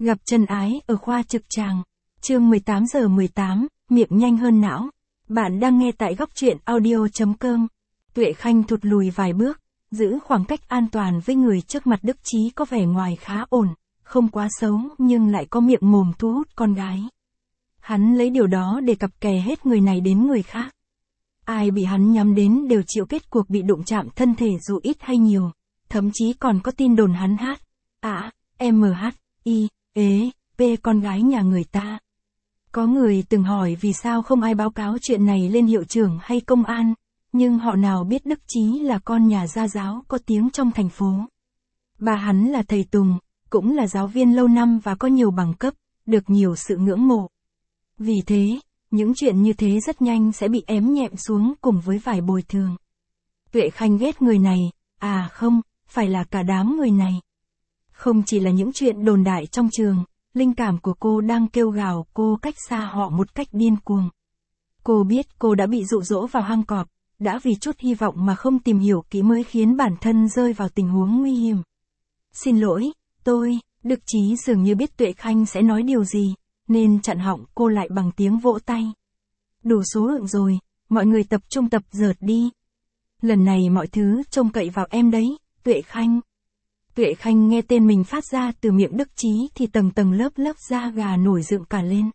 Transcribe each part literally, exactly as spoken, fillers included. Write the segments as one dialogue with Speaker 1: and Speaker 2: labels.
Speaker 1: Gặp chân ái ở khoa trực tràng. Chương mười tám giờ mười tám, miệng nhanh hơn não. Bạn đang nghe tại góc truyện audio chấm com. Tuệ Khanh thụt lùi vài bước, giữ khoảng cách an toàn với người trước mặt. Đức Chí có vẻ ngoài khá ổn, không quá xấu nhưng lại có miệng mồm thu hút con gái. Hắn lấy điều đó để cặp kè hết người này đến người khác. Ai bị hắn nhắm đến đều chịu kết cuộc bị đụng chạm thân thể dù ít hay nhiều. Thậm chí còn có tin đồn hắn hát, à, em hát, i, ế, p con gái nhà người ta. Có người từng hỏi vì sao không ai báo cáo chuyện này lên hiệu trưởng hay công an, nhưng họ nào biết Đức Chí là con nhà gia giáo có tiếng trong thành phố. Bà hắn là thầy Tùng, cũng là giáo viên lâu năm và có nhiều bằng cấp, được nhiều sự ngưỡng mộ. Vì thế, những chuyện như thế rất nhanh sẽ bị ém nhẹm xuống cùng với vài bồi thường. Tuệ Khanh ghét người này, à không, phải là cả đám người này. Không chỉ là những chuyện đồn đại trong trường, linh cảm của cô đang kêu gào cô cách xa họ một cách điên cuồng. Cô biết cô đã bị dụ dỗ vào hang cọp, đã vì chút hy vọng mà không tìm hiểu kỹ mới khiến bản thân rơi vào tình huống nguy hiểm. Xin lỗi, tôi, Đức Chí dường như biết Tuệ Khanh sẽ nói điều gì, nên chặn họng cô lại bằng tiếng vỗ tay. Đủ số lượng rồi, mọi người tập trung tập dượt đi. Lần này mọi thứ trông cậy vào em đấy, Tuệ Khanh. Tuệ Khanh nghe tên mình phát ra từ miệng Đức Chí thì tầng tầng lớp lớp da gà nổi dựng cả lên.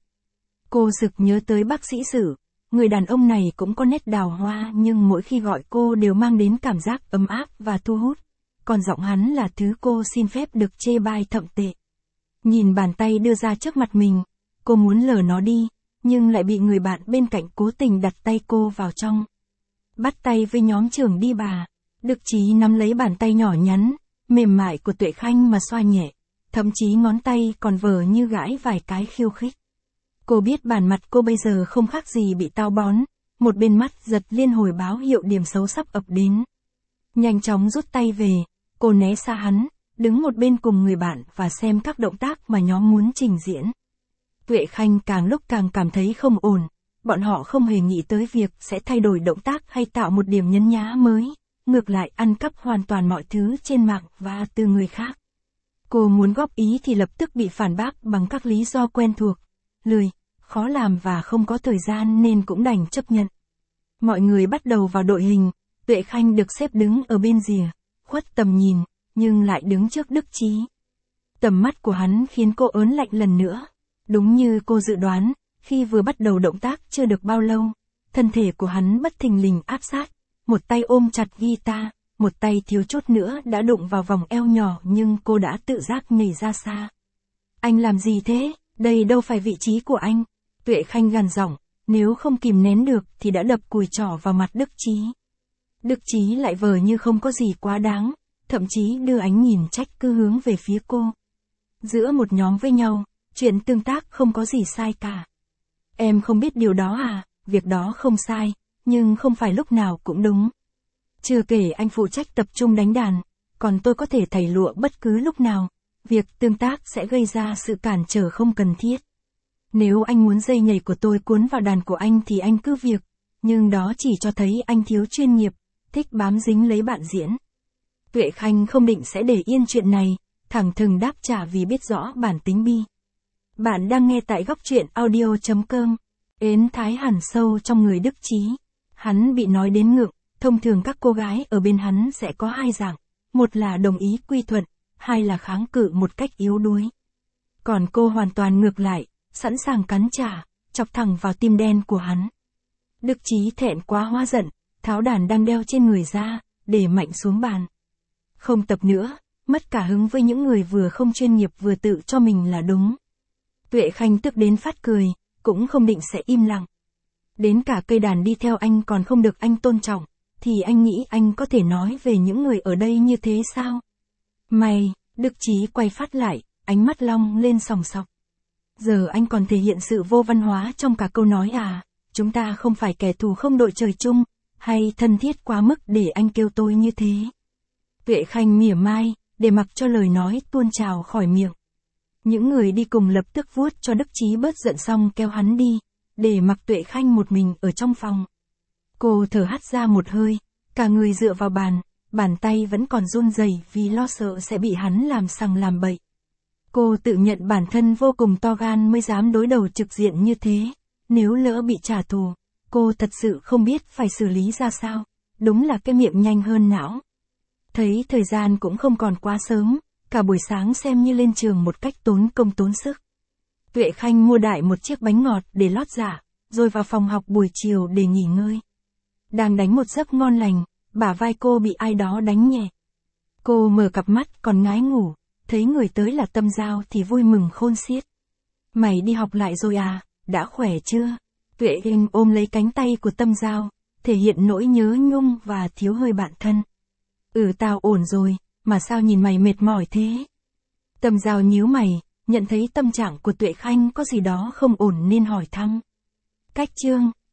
Speaker 1: Cô sực nhớ tới bác sĩ Sử, người đàn ông này cũng có nét đào hoa nhưng mỗi khi gọi cô đều mang đến cảm giác ấm áp và thu hút. Còn giọng hắn là thứ cô xin phép được chê bai thậm tệ. Nhìn bàn tay đưa ra trước mặt mình, cô muốn lờ nó đi, nhưng lại bị người bạn bên cạnh cố tình đặt tay cô vào trong. Bắt tay với nhóm trưởng đi bà. Đức Chí nắm lấy bàn tay nhỏ nhắn, mềm mại của Tuệ Khanh mà xoa nhẹ, thậm chí ngón tay còn vờ như gãi vài cái khiêu khích. Cô biết bản mặt cô bây giờ không khác gì bị táo bón, một bên mắt giật liên hồi báo hiệu điểm xấu sắp ập đến. Nhanh chóng rút tay về, cô né xa hắn, đứng một bên cùng người bạn và xem các động tác mà nhóm muốn trình diễn. Tuệ Khanh càng lúc càng cảm thấy không ổn, bọn họ không hề nghĩ tới việc sẽ thay đổi động tác hay tạo một điểm nhấn nhá mới, ngược lại ăn cắp hoàn toàn mọi thứ trên mạng và từ người khác. Cô muốn góp ý thì lập tức bị phản bác bằng các lý do quen thuộc, lười, khó làm và không có thời gian nên cũng đành chấp nhận. Mọi người bắt đầu vào đội hình, Tuệ Khanh được xếp đứng ở bên rìa, khuất tầm nhìn, nhưng lại đứng trước Đức Chí. Tầm mắt của hắn khiến cô ớn lạnh lần nữa. Đúng như cô dự đoán, khi vừa bắt đầu động tác chưa được bao lâu, thân thể của hắn bất thình lình áp sát, một tay ôm chặt guitar, một tay thiếu chút nữa đã đụng vào vòng eo nhỏ nhưng cô đã tự giác nhảy ra xa. Anh làm gì thế? Đây đâu phải vị trí của anh. Tuệ Khanh gằn giọng, nếu không kìm nén được thì đã đập cùi trỏ vào mặt Đức Chí. Đức Chí lại vờ như không có gì quá đáng, thậm chí đưa ánh nhìn trách cứ hướng về phía cô. Giữa một nhóm với nhau, chuyện tương tác không có gì sai cả. Em không biết điều đó à, việc đó không sai, nhưng không phải lúc nào cũng đúng. Chưa kể anh phụ trách tập trung đánh đàn, còn tôi có thể thảy lụa bất cứ lúc nào. Việc tương tác sẽ gây ra sự cản trở không cần thiết. Nếu anh muốn dây nhảy của tôi cuốn vào đàn của anh thì anh cứ việc, nhưng đó chỉ cho thấy anh thiếu chuyên nghiệp, thích bám dính lấy bạn diễn. Tuệ Khanh không định sẽ để yên chuyện này, thẳng thừng đáp trả vì biết rõ bản tính bi. Bạn đang nghe tại góc truyện audio chấm com. Ến thái hẳn sâu trong người Đức Chí. Hắn bị nói đến ngượng, thông thường các cô gái ở bên hắn sẽ có hai dạng, một là đồng ý quy thuận, hai là kháng cự một cách yếu đuối. Còn cô hoàn toàn ngược lại, sẵn sàng cắn trả, chọc thẳng vào tim đen của hắn. Đức Chí thẹn quá hóa giận, tháo đàn đang đeo trên người ra, để mạnh xuống bàn. Không tập nữa, mất cả hứng với những người vừa không chuyên nghiệp vừa tự cho mình là đúng. Tuệ Khanh tức đến phát cười, cũng không định sẽ im lặng. Đến cả cây đàn đi theo anh còn không được anh tôn trọng, thì anh nghĩ anh có thể nói về những người ở đây như thế sao? Mày, Đức Chí quay phát lại, ánh mắt long lên sòng sọc. Giờ anh còn thể hiện sự vô văn hóa trong cả câu nói à, chúng ta không phải kẻ thù không đội trời chung, hay thân thiết quá mức để anh kêu tôi như thế. Tuệ Khanh mỉa mai, để mặc cho lời nói tuôn trào khỏi miệng. Những người đi cùng lập tức vuốt cho Đức Chí bớt giận xong kéo hắn đi, để mặc Tuệ Khanh một mình ở trong phòng. Cô thở hắt ra một hơi, cả người dựa vào bàn, bàn tay vẫn còn run rẩy vì lo sợ sẽ bị hắn làm sằng làm bậy. Cô tự nhận bản thân vô cùng to gan mới dám đối đầu trực diện như thế. Nếu lỡ bị trả thù, cô thật sự không biết phải xử lý ra sao. Đúng là cái miệng nhanh hơn não. Thấy thời gian cũng không còn quá sớm, cả buổi sáng xem như lên trường một cách tốn công tốn sức. Tuệ Khanh mua đại một chiếc bánh ngọt để lót dạ, rồi vào phòng học buổi chiều để nghỉ ngơi. Đang đánh một giấc ngon lành, bả vai cô bị ai đó đánh nhẹ. Cô mở cặp mắt còn ngái ngủ, thấy người tới là Tâm Giao thì vui mừng khôn xiết. Mày đi học lại rồi à, đã khỏe chưa? Tuệ Khanh ôm lấy cánh tay của Tâm Giao, thể hiện nỗi nhớ nhung và thiếu hơi bạn thân. Ừ tao ổn rồi, mà sao nhìn mày mệt mỏi thế? Tâm Giao nhíu mày, nhận thấy tâm trạng của Tuệ Khanh có gì đó không ổn nên hỏi thăm. Cách chương